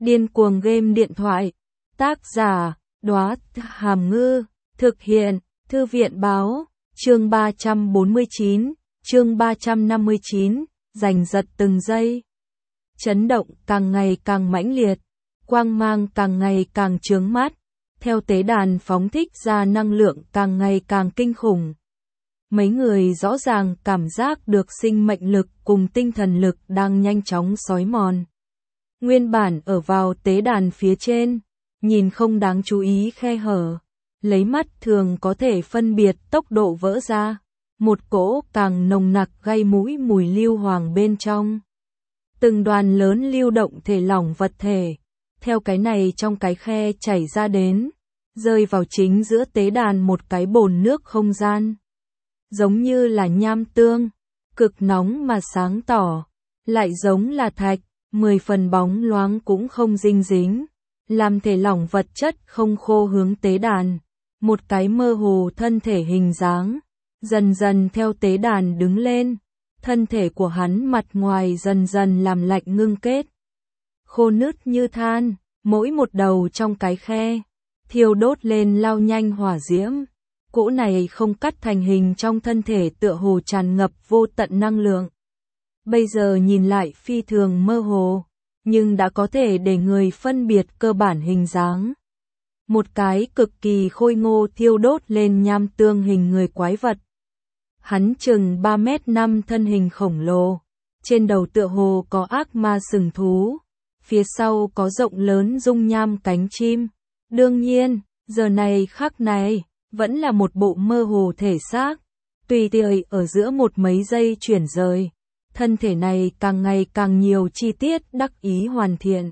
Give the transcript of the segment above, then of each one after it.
Điên cuồng game điện thoại. Tác giả, Đóa Hàm Ngư. Thực hiện, Thư viện báo. Chương 349, chương 359, giành giật từng giây. Chấn động càng ngày càng mãnh liệt, quang mang càng ngày càng chướng mắt, theo tế đàn phóng thích ra năng lượng càng ngày càng kinh khủng. Mấy người rõ ràng cảm giác được sinh mệnh lực cùng tinh thần lực đang nhanh chóng xói mòn. Nguyên bản ở vào tế đàn phía trên, nhìn không đáng chú ý khe hở, lấy mắt thường có thể phân biệt tốc độ vỡ ra, một cỗ càng nồng nặc gây mũi mùi lưu hoàng bên trong. Từng đoàn lớn lưu động thể lỏng vật thể, theo cái này trong cái khe chảy ra đến, rơi vào chính giữa tế đàn một cái bồn nước không gian. Giống như là nham tương, cực nóng mà sáng tỏ, lại giống là thạch, 10 phần bóng loáng cũng không dinh dính, làm thể lỏng vật chất không khô hướng tế đàn. Một cái mơ hồ thân thể hình dáng, dần dần theo tế đàn đứng lên, thân thể của hắn mặt ngoài dần dần làm lạnh ngưng kết. Khô nứt như than, mỗi một đầu trong cái khe, thiêu đốt lên lao nhanh hỏa diễm. Cỗ này không cắt thành hình trong thân thể tựa hồ tràn ngập vô tận năng lượng. Bây giờ nhìn lại phi thường mơ hồ, nhưng đã có thể để người phân biệt cơ bản hình dáng. Một cái cực kỳ khôi ngô thiêu đốt lên nham tương hình người quái vật. Hắn chừng 3m5 thân hình khổng lồ, trên đầu tựa hồ có ác ma sừng thú, phía sau có rộng lớn dung nham cánh chim. Đương nhiên, giờ này khắc này, vẫn là một bộ mơ hồ thể xác, tùy tiện ở giữa một mấy giây chuyển rời. Thân thể này càng ngày càng nhiều chi tiết đắc ý hoàn thiện.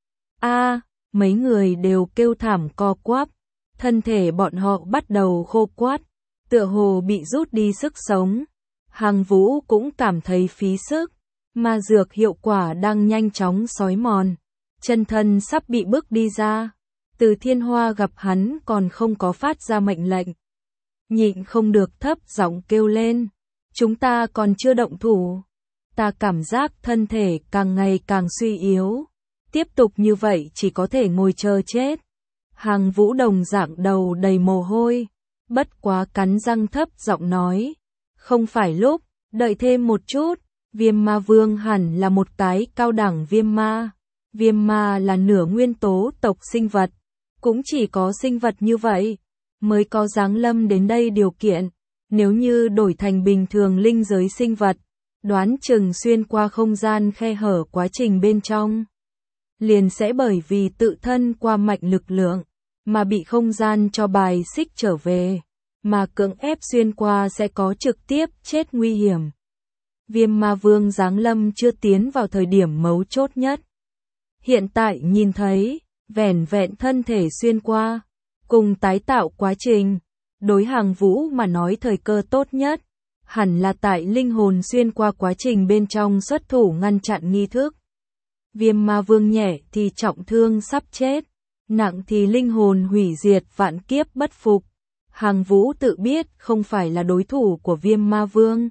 Mấy người đều kêu thảm co quắp, thân thể bọn họ bắt đầu khô quắt, tựa hồ bị rút đi sức sống. Hàng Vũ cũng cảm thấy phí sức, ma dược hiệu quả đang nhanh chóng xói mòn, chân thân sắp bị bước đi ra. Từ Thiên Hoa gặp hắn còn không có phát ra mệnh lệnh, nhịn không được thấp giọng kêu lên, chúng ta còn chưa động thủ. Ta cảm giác thân thể càng ngày càng suy yếu, tiếp tục như vậy chỉ có thể ngồi chờ chết. Hàng Vũ đồng dạng đầu đầy mồ hôi, bất quá cắn răng thấp giọng nói, không phải lúc, đợi thêm một chút. Viêm ma vương hẳn là một cái cao đẳng viêm ma. Viêm ma là nửa nguyên tố tộc sinh vật, cũng chỉ có sinh vật như vậy mới có giáng lâm đến đây điều kiện. Nếu như đổi thành bình thường linh giới sinh vật, đoán chừng xuyên qua không gian khe hở quá trình bên trong, liền sẽ bởi vì tự thân qua mạnh lực lượng, mà bị không gian cho bài xích trở về, mà cưỡng ép xuyên qua sẽ có trực tiếp chết nguy hiểm. Viêm ma vương giáng lâm chưa tiến vào thời điểm mấu chốt nhất. Hiện tại nhìn thấy, vẻn vẹn thân thể xuyên qua, cùng tái tạo quá trình, đối Hàng Vũ mà nói thời cơ tốt nhất, hẳn là tại linh hồn xuyên qua quá trình bên trong xuất thủ ngăn chặn nghi thức. Viêm ma vương nhẹ thì trọng thương sắp chết, nặng thì linh hồn hủy diệt vạn kiếp bất phục. Hàng Vũ tự biết không phải là đối thủ của viêm ma vương.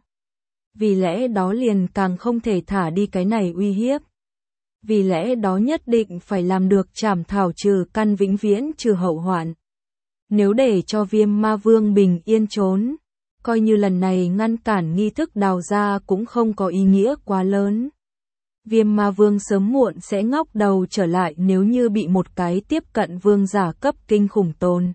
Vì lẽ đó liền càng không thể thả đi cái này uy hiếp. Vì lẽ đó nhất định phải làm được trảm thảo trừ căn vĩnh viễn trừ hậu hoạn. Nếu để cho viêm ma vương bình yên trốn, coi như lần này ngăn cản nghi thức đào ra cũng không có ý nghĩa quá lớn. Viêm ma vương sớm muộn sẽ ngóc đầu trở lại nếu như bị một cái tiếp cận vương giả cấp kinh khủng tồn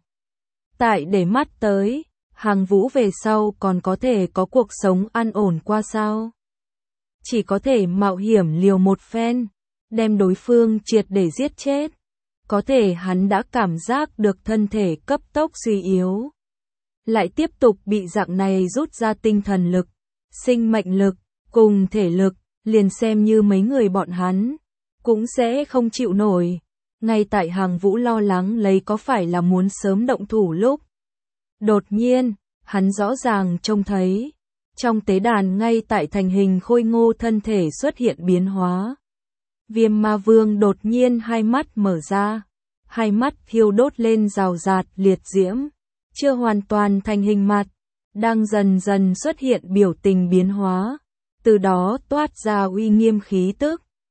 tại để mắt tới. Hàng Vũ về sau còn có thể có cuộc sống an ổn qua sao? Chỉ có thể mạo hiểm liều một phen, đem đối phương triệt để giết chết. Có thể hắn đã cảm giác được thân thể cấp tốc suy yếu, lại tiếp tục bị dạng này rút ra tinh thần lực, sinh mệnh lực, cùng thể lực, liền xem như mấy người bọn hắn, cũng sẽ không chịu nổi. Ngay tại Hàng Vũ lo lắng lấy có phải là muốn sớm động thủ lúc. Đột nhiên, hắn rõ ràng trông thấy, trong tế đàn ngay tại thành hình khôi ngô thân thể xuất hiện biến hóa. Viêm ma vương đột nhiên hai mắt mở ra, hai mắt thiêu đốt lên rào rạt liệt diễm, chưa hoàn toàn thành hình mặt, đang dần dần xuất hiện biểu tình biến hóa, từ đó toát ra uy nghiêm khí tức,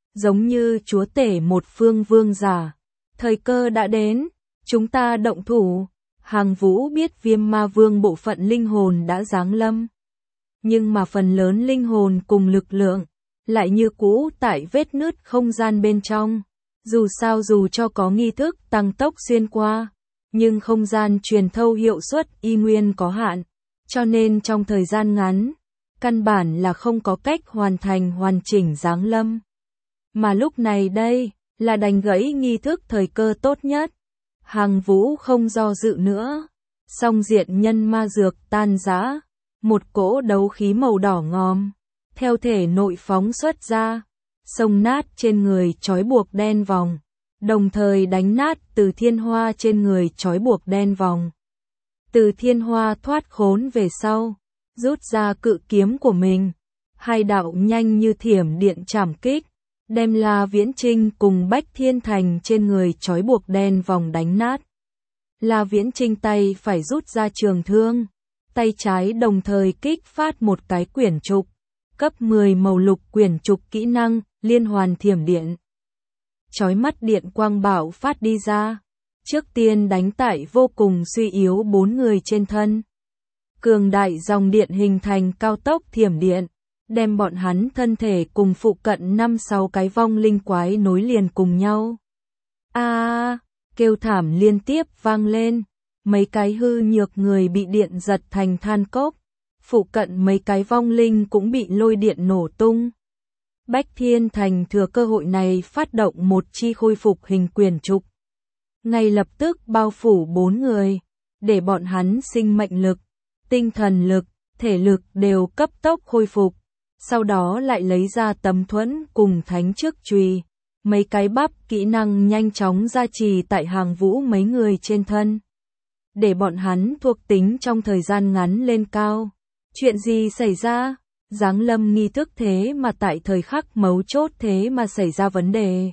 giống như chúa tể một phương vương giả. Thời cơ đã đến, chúng ta động thủ. Hàng Vũ biết Viêm Ma Vương bộ phận linh hồn đã giáng lâm. Nhưng mà phần lớn linh hồn cùng lực lượng, lại như cũ tại vết nứt không gian bên trong. Dù sao dù cho có nghi thức tăng tốc xuyên qua, nhưng không gian truyền thâu hiệu suất y nguyên có hạn. Cho nên trong thời gian ngắn, căn bản là không có cách hoàn thành hoàn chỉnh giáng lâm. Mà lúc này đây, là đánh gãy nghi thức thời cơ tốt nhất. Hàng Vũ không do dự nữa. Song diện nhân ma dược tan rã, một cỗ đấu khí màu đỏ ngòm theo thể nội phóng xuất ra, xông nát trên người trói buộc đen vòng, đồng thời đánh nát Từ Thiên Hoa trên người trói buộc đen vòng. Từ Thiên Hoa thoát khốn về sau, rút ra cự kiếm của mình, hai đạo nhanh như thiểm điện chảm kích, đem La Viễn Chinh cùng Bách Thiên Thành trên người trói buộc đen vòng đánh nát. La Viễn Chinh tay phải rút ra trường thương, tay trái đồng thời kích phát một cái quyển trục, cấp 10 màu lục quyển trục kỹ năng, liên hoàn thiểm điện. Chói mắt điện quang bạo phát đi ra, trước tiên đánh tại vô cùng suy yếu 4 người trên thân. Cường đại dòng điện hình thành cao tốc thiểm điện, đem bọn hắn thân thể cùng phụ cận 5-6 cái vong linh quái nối liền cùng nhau. Kêu thảm liên tiếp vang lên, mấy cái hư nhược người bị điện giật thành than cốc, phụ cận mấy cái vong linh cũng bị lôi điện nổ tung. Bách Thiên Thành thừa cơ hội này phát động một chi khôi phục hình quyển trục. Ngay lập tức bao phủ 4 người, để bọn hắn sinh mệnh lực, tinh thần lực, thể lực đều cấp tốc khôi phục. Sau đó lại lấy ra tấm thuẫn cùng thánh trước chùy, mấy cái bắp kỹ năng nhanh chóng gia trì tại Hàng Vũ mấy người trên thân. Để bọn hắn thuộc tính trong thời gian ngắn lên cao. Chuyện gì xảy ra? Giáng lâm nghi thức thế mà tại thời khắc mấu chốt thế mà xảy ra vấn đề.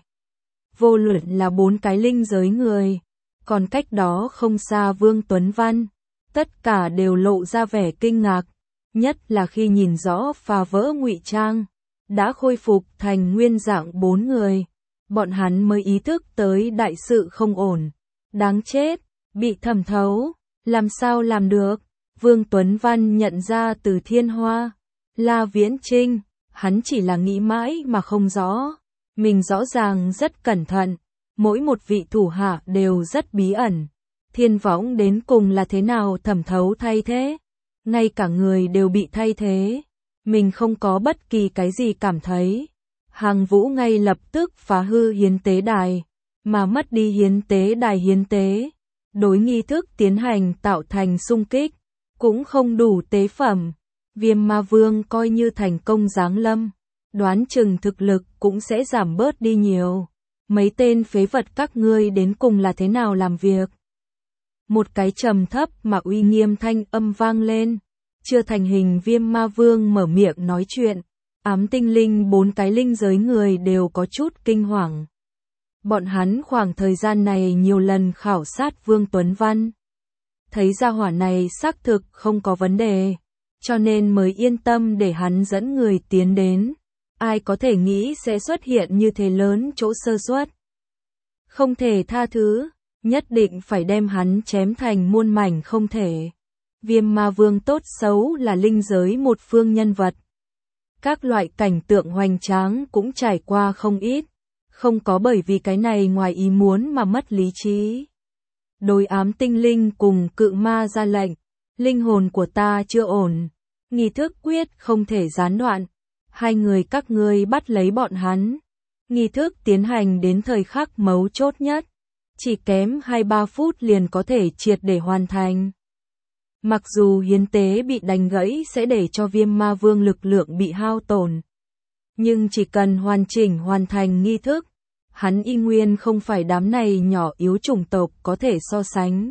Vô luận là 4 cái linh giới người, còn cách đó không xa Vương Tuấn Văn, tất cả đều lộ ra vẻ kinh ngạc, nhất là khi nhìn rõ phá vỡ ngụy trang, đã khôi phục thành nguyên dạng 4 người, bọn hắn mới ý thức tới đại sự không ổn. Đáng chết, bị thẩm thấu, làm sao làm được? Vương Tuấn Văn nhận ra Từ Thiên Hoa, La Viễn Chinh, hắn chỉ là nghĩ mãi mà không rõ. Mình rõ ràng rất cẩn thận, mỗi một vị thủ hạ đều rất bí ẩn. Thiên võng đến cùng là thế nào thẩm thấu thay thế? Ngay cả người đều bị thay thế. Mình không có bất kỳ cái gì cảm thấy. Hàng Vũ ngay lập tức phá hư hiến tế đài, mà mất đi hiến tế đài hiến tế. Đối nghi thức tiến hành tạo thành xung kích, cũng không đủ tế phẩm. Viêm Ma Vương coi như thành công giáng lâm, đoán chừng thực lực cũng sẽ giảm bớt đi nhiều. Mấy tên phế vật các ngươi đến cùng là thế nào làm việc? Một cái trầm thấp mà uy nghiêm thanh âm vang lên. Chưa thành hình Viêm Ma Vương mở miệng nói chuyện. Ám tinh linh 4 cái linh giới người đều có chút kinh hoàng. Bọn hắn khoảng thời gian này nhiều lần khảo sát Vương Tuấn Văn. Thấy ra hỏa này xác thực không có vấn đề, cho nên mới yên tâm để hắn dẫn người tiến đến. Ai có thể nghĩ sẽ xuất hiện như thế lớn chỗ sơ suất. Không thể tha thứ, nhất định phải đem hắn chém thành muôn mảnh không thể. Viêm Ma Vương tốt xấu là linh giới một phương nhân vật. Các loại cảnh tượng hoành tráng cũng trải qua không ít, không có bởi vì cái này ngoài ý muốn mà mất lý trí. Đối ám tinh linh cùng cự ma ra lệnh, linh hồn của ta chưa ổn, nghi thức quyết không thể gián đoạn. 2 người các ngươi bắt lấy bọn hắn. Nghi thức tiến hành đến thời khắc mấu chốt nhất, chỉ kém 2-3 phút liền có thể triệt để hoàn thành. Mặc dù hiến tế bị đánh gãy sẽ để cho Viêm Ma Vương lực lượng bị hao tổn, nhưng chỉ cần hoàn chỉnh hoàn thành nghi thức, hắn y nguyên không phải đám này nhỏ yếu chủng tộc có thể so sánh.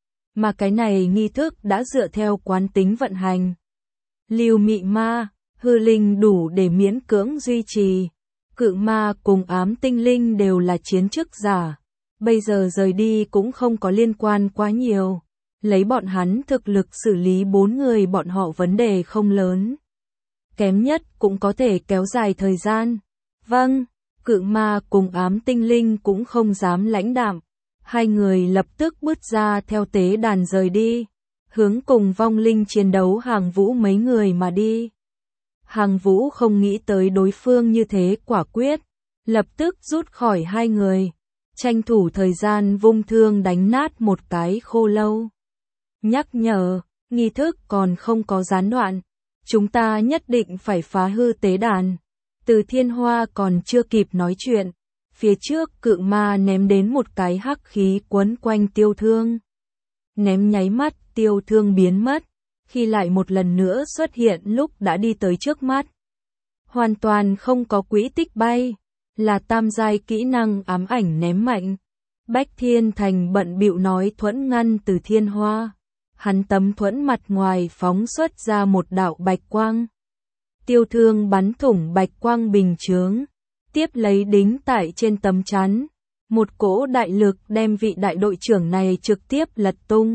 Mà cái này nghi thức đã dựa theo quán tính vận hành. Lưu mị ma, hư linh đủ để miễn cưỡng duy trì. Cự ma cùng ám tinh linh đều là chiến chức giả. Bây giờ rời đi cũng không có liên quan quá nhiều. Lấy bọn hắn thực lực xử lý 4 người bọn họ vấn đề không lớn. Kém nhất cũng có thể kéo dài thời gian. Vâng, Cự ma cùng ám tinh linh cũng không dám lãnh đạm. Hai người lập tức bước ra theo tế đàn rời đi, hướng cùng vong linh chiến đấu Hàng Vũ mấy người mà đi. Hàng Vũ không nghĩ tới đối phương như thế quả quyết, lập tức rút khỏi hai người, tranh thủ thời gian vung thương đánh nát một cái khô lâu. Nhắc nhở, nghi thức còn không có gián đoạn, chúng ta nhất định phải phá hư tế đàn. Từ Thiên Hoa còn chưa kịp nói chuyện, phía trước cự ma ném đến một cái hắc khí quấn quanh Tiêu Thương. Ném nháy mắt, Tiêu Thương biến mất, khi lại một lần nữa xuất hiện lúc đã đi tới trước mắt. Hoàn toàn không có quỹ tích bay, là tam giai kỹ năng ám ảnh ném mạnh. Bách Thiên Thành bận bịu nói thuẫn ngăn Từ Thiên Hoa. Hắn tấm thuẫn mặt ngoài phóng xuất ra một đạo bạch quang. Tiêu Thương bắn thủng bạch quang bình chướng, tiếp lấy đính tại trên tấm chắn. Một cỗ đại lực đem vị đại đội trưởng này trực tiếp lật tung.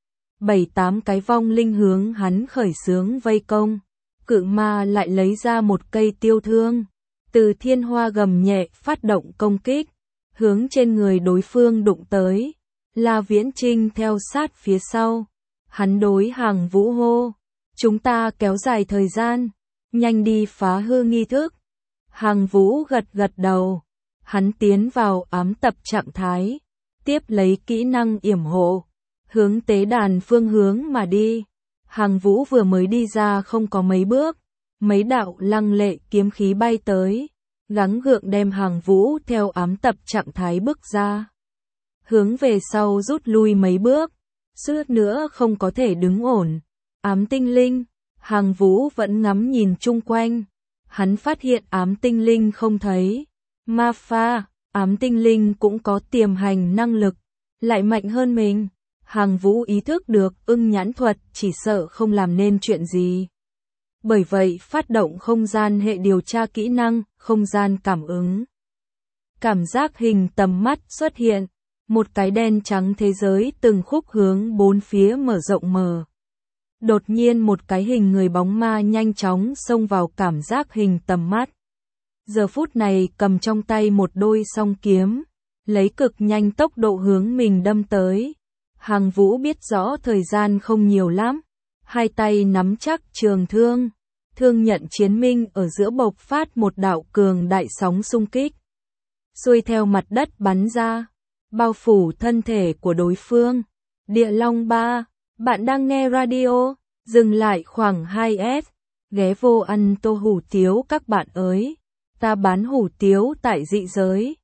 7-8 cái vong linh hướng hắn khởi xướng vây công. Cự ma lại lấy ra một cây tiêu thương. Từ Thiên Hoa gầm nhẹ phát động công kích, hướng trên người đối phương đụng tới. La Viễn Trinh theo sát phía sau. Hắn đối Hàng Vũ hô, chúng ta kéo dài thời gian, nhanh đi phá hư nghi thức. Hàng Vũ gật gật đầu, hắn tiến vào ám tập trạng thái, tiếp lấy kỹ năng yểm hộ, hướng tế đàn phương hướng mà đi. Hàng Vũ vừa mới đi ra không có mấy bước, mấy đạo lăng lệ kiếm khí bay tới, gắng gượng đem Hàng Vũ theo ám tập trạng thái bước ra. Hướng về sau rút lui mấy bước, suýt nữa không có thể đứng ổn. Ám tinh linh, Hàng Vũ vẫn ngắm nhìn chung quanh. Hắn phát hiện ám tinh linh không thấy. Ma pha, ám tinh linh cũng có tiềm hành năng lực, lại mạnh hơn mình. Hàng Vũ ý thức được ưng nhãn thuật chỉ sợ không làm nên chuyện gì. Bởi vậy phát động không gian hệ điều tra kỹ năng, không gian cảm ứng. Cảm giác hình tầm mắt xuất hiện. Một cái đen trắng thế giới từng khúc hướng bốn phía mở rộng mở. Đột nhiên một cái hình người bóng ma nhanh chóng xông vào cảm giác hình tầm mắt. Giờ phút này cầm trong tay một đôi song kiếm, lấy cực nhanh tốc độ hướng mình đâm tới. Hàng Vũ biết rõ thời gian không nhiều lắm, hai tay nắm chắc trường thương, thương nhận chiến minh ở giữa bộc phát một đạo cường đại sóng xung kích. Xuôi theo mặt đất bắn ra, bao phủ thân thể của đối phương. Địa Long 3, bạn đang nghe radio, dừng lại khoảng 2S, ghé vô ăn tô hủ tiếu các bạn ơi, ta bán hủ tiếu tại dị giới.